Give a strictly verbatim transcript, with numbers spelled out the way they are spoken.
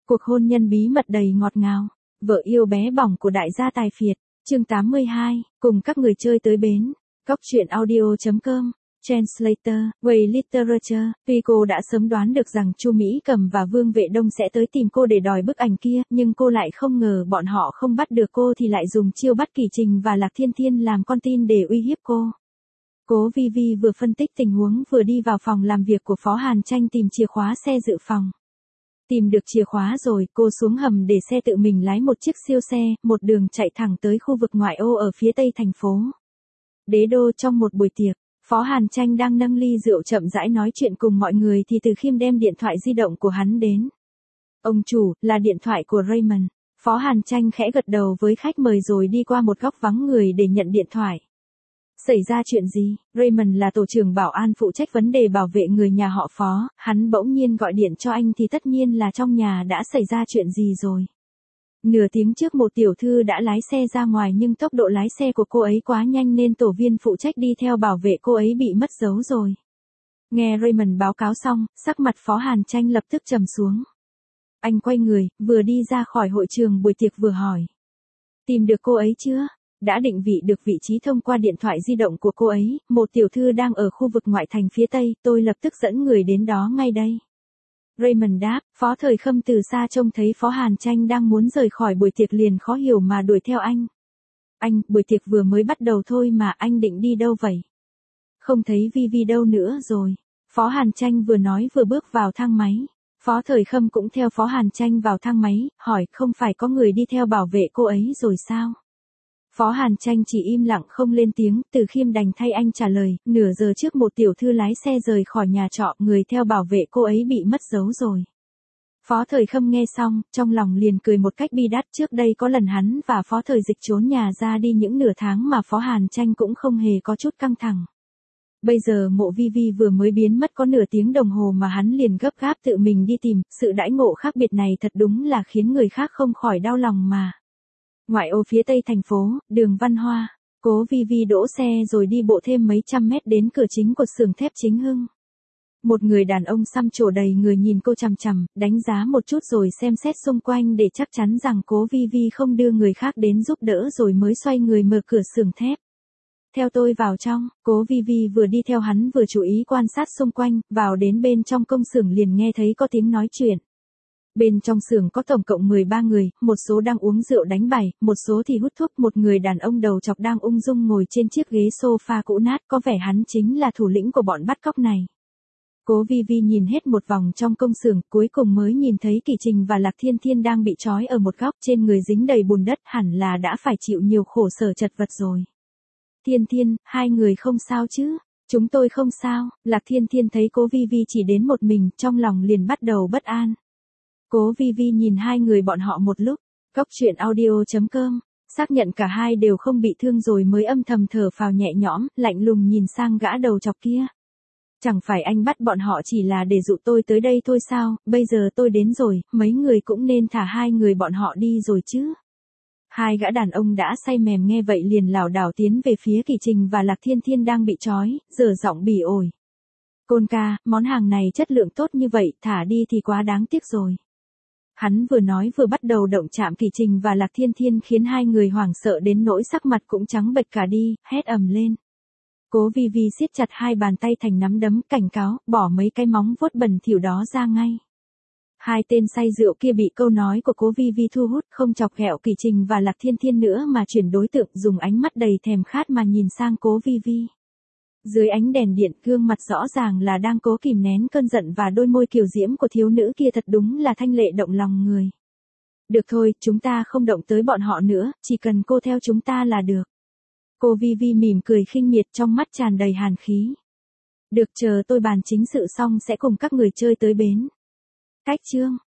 Cuộc hôn nhân bí mật đầy ngọt ngào. Vợ yêu bé bỏng của đại gia tài phiệt. Chương tám mươi hai, cùng các người chơi tới bến. Cóc truyện audio chấm com. Translator, Way Literature. Tuy cô đã sớm đoán được rằng Chu Mỹ Cầm và Vương Vệ Đông sẽ tới tìm cô để đòi bức ảnh kia, nhưng cô lại không ngờ bọn họ không bắt được cô thì lại dùng chiêu bắt Kỳ Trình và Lạc Thiên Thiên làm con tin để uy hiếp cô. Cố Vi Vi vừa phân tích tình huống vừa đi vào phòng làm việc của Phó Hàn Tranh tìm chìa khóa xe dự phòng. Tìm được chìa khóa rồi, cô xuống hầm để xe tự mình lái một chiếc siêu xe, một đường chạy thẳng tới khu vực ngoại ô ở phía tây thành phố. Đế đô. Trong một buổi tiệc, Phó Hàn Tranh đang nâng ly rượu chậm rãi nói chuyện cùng mọi người thì Từ Khiêm đem điện thoại di động của hắn đến. Ông chủ, là điện thoại của Raymond. Phó Hàn Tranh khẽ gật đầu với khách mời rồi đi qua một góc vắng người để nhận điện thoại. Xảy ra chuyện gì? Raymond là tổ trưởng bảo an phụ trách vấn đề bảo vệ người nhà họ Phó, hắn bỗng nhiên gọi điện cho anh thì tất nhiên là trong nhà đã xảy ra chuyện gì rồi. Nửa tiếng trước một tiểu thư đã lái xe ra ngoài nhưng tốc độ lái xe của cô ấy quá nhanh nên tổ viên phụ trách đi theo bảo vệ cô ấy bị mất dấu rồi. Nghe Raymond báo cáo xong, sắc mặt Phó Hàn Tranh lập tức trầm xuống. Anh quay người, vừa đi ra khỏi hội trường buổi tiệc vừa hỏi. Tìm được cô ấy chưa? Đã định vị được vị trí thông qua điện thoại di động của cô ấy, một tiểu thư đang ở khu vực ngoại thành phía tây, tôi lập tức dẫn người đến đó ngay đây. Raymond đáp. Phó Thời Khâm từ xa trông thấy Phó Hàn Tranh đang muốn rời khỏi buổi tiệc liền khó hiểu mà đuổi theo anh. Anh, buổi tiệc vừa mới bắt đầu thôi mà anh định đi đâu vậy? Không thấy Vi Vi đâu nữa rồi. Phó Hàn Tranh vừa nói vừa bước vào thang máy. Phó Thời Khâm cũng theo Phó Hàn Tranh vào thang máy, hỏi không phải có người đi theo bảo vệ cô ấy rồi sao? Phó Hàn Tranh chỉ im lặng không lên tiếng, Từ Khiêm đành thay anh trả lời, nửa giờ trước một tiểu thư lái xe rời khỏi nhà trọ, người theo bảo vệ cô ấy bị mất dấu rồi. Phó Thời Khâm nghe xong, trong lòng liền cười một cách bi đát, trước đây có lần hắn và Phó Thời Dịch trốn nhà ra đi những nửa tháng mà Phó Hàn Tranh cũng không hề có chút căng thẳng. Bây giờ Mộ Vi Vi vừa mới biến mất có nửa tiếng đồng hồ mà hắn liền gấp gáp tự mình đi tìm, sự đãi ngộ khác biệt này thật đúng là khiến người khác không khỏi đau lòng mà. Ngoại ô phía tây thành phố, đường Văn Hoa, Cố Vi Vi đỗ xe rồi đi bộ thêm mấy trăm mét đến cửa chính của xưởng thép Chính Hưng. Một người đàn ông xăm trổ đầy người nhìn cô chằm chằm, đánh giá một chút rồi xem xét xung quanh để chắc chắn rằng Cố Vi Vi không đưa người khác đến giúp đỡ rồi mới xoay người mở cửa xưởng thép. Theo tôi vào trong. Cố Vi Vi vừa đi theo hắn vừa chú ý quan sát xung quanh, vào đến bên trong công xưởng liền nghe thấy có tiếng nói chuyện. Bên trong xưởng có tổng cộng mười ba người, một số đang uống rượu đánh bài, một số thì hút thuốc, một người đàn ông đầu chọc đang ung dung ngồi trên chiếc ghế sofa cũ nát, có vẻ hắn chính là thủ lĩnh của bọn bắt cóc này. Cố Vi Vi nhìn hết một vòng trong công xưởng, cuối cùng mới nhìn thấy Kỳ Trình và Lạc Thiên Thiên đang bị trói ở một góc, trên người dính đầy bùn đất, hẳn là đã phải chịu nhiều khổ sở chật vật rồi. Thiên Thiên, hai người không sao chứ? Chúng tôi không sao. Lạc Thiên Thiên thấy Cố Vi Vi chỉ đến một mình, trong lòng liền bắt đầu bất an. Cố Vi Vi nhìn hai người bọn họ một lúc. Cóc truyện audio chấm com. Xác nhận cả hai đều không bị thương rồi mới âm thầm thở phào nhẹ nhõm, lạnh lùng nhìn sang gã đầu chọc kia. Chẳng phải anh bắt bọn họ chỉ là để dụ tôi tới đây thôi sao, bây giờ tôi đến rồi, mấy người cũng nên thả hai người bọn họ đi rồi chứ. Hai gã đàn ông đã say mềm nghe vậy liền lảo đảo tiến về phía Kỳ Trình và Lạc Thiên Thiên đang bị trói, giở giọng bỉ ổi. Côn ca, món hàng này chất lượng tốt như vậy, thả đi thì quá đáng tiếc rồi. Hắn vừa nói vừa bắt đầu động chạm Kỳ Trình và Lạc Thiên Thiên khiến hai người hoảng sợ đến nỗi sắc mặt cũng trắng bệch cả đi, hét ầm lên. Cố Vi Vi siết chặt hai bàn tay thành nắm đấm, cảnh cáo, bỏ mấy cái móng vuốt bẩn thỉu đó ra ngay. Hai tên say rượu kia bị câu nói của Cố Vi Vi thu hút, không chọc ghẹo Kỳ Trình và Lạc Thiên Thiên nữa mà chuyển đối tượng, dùng ánh mắt đầy thèm khát mà nhìn sang Cố Vi Vi. Dưới ánh đèn điện, gương mặt rõ ràng là đang cố kìm nén cơn giận và đôi môi kiều diễm của thiếu nữ kia thật đúng là thanh lệ động lòng người. Được thôi, chúng ta không động tới bọn họ nữa, chỉ cần cô theo chúng ta là được. Cô Vi Vi mỉm cười khinh miệt, trong mắt tràn đầy hàn khí. Được, chờ tôi bàn chính sự xong sẽ cùng các người chơi tới bến. Cách chương.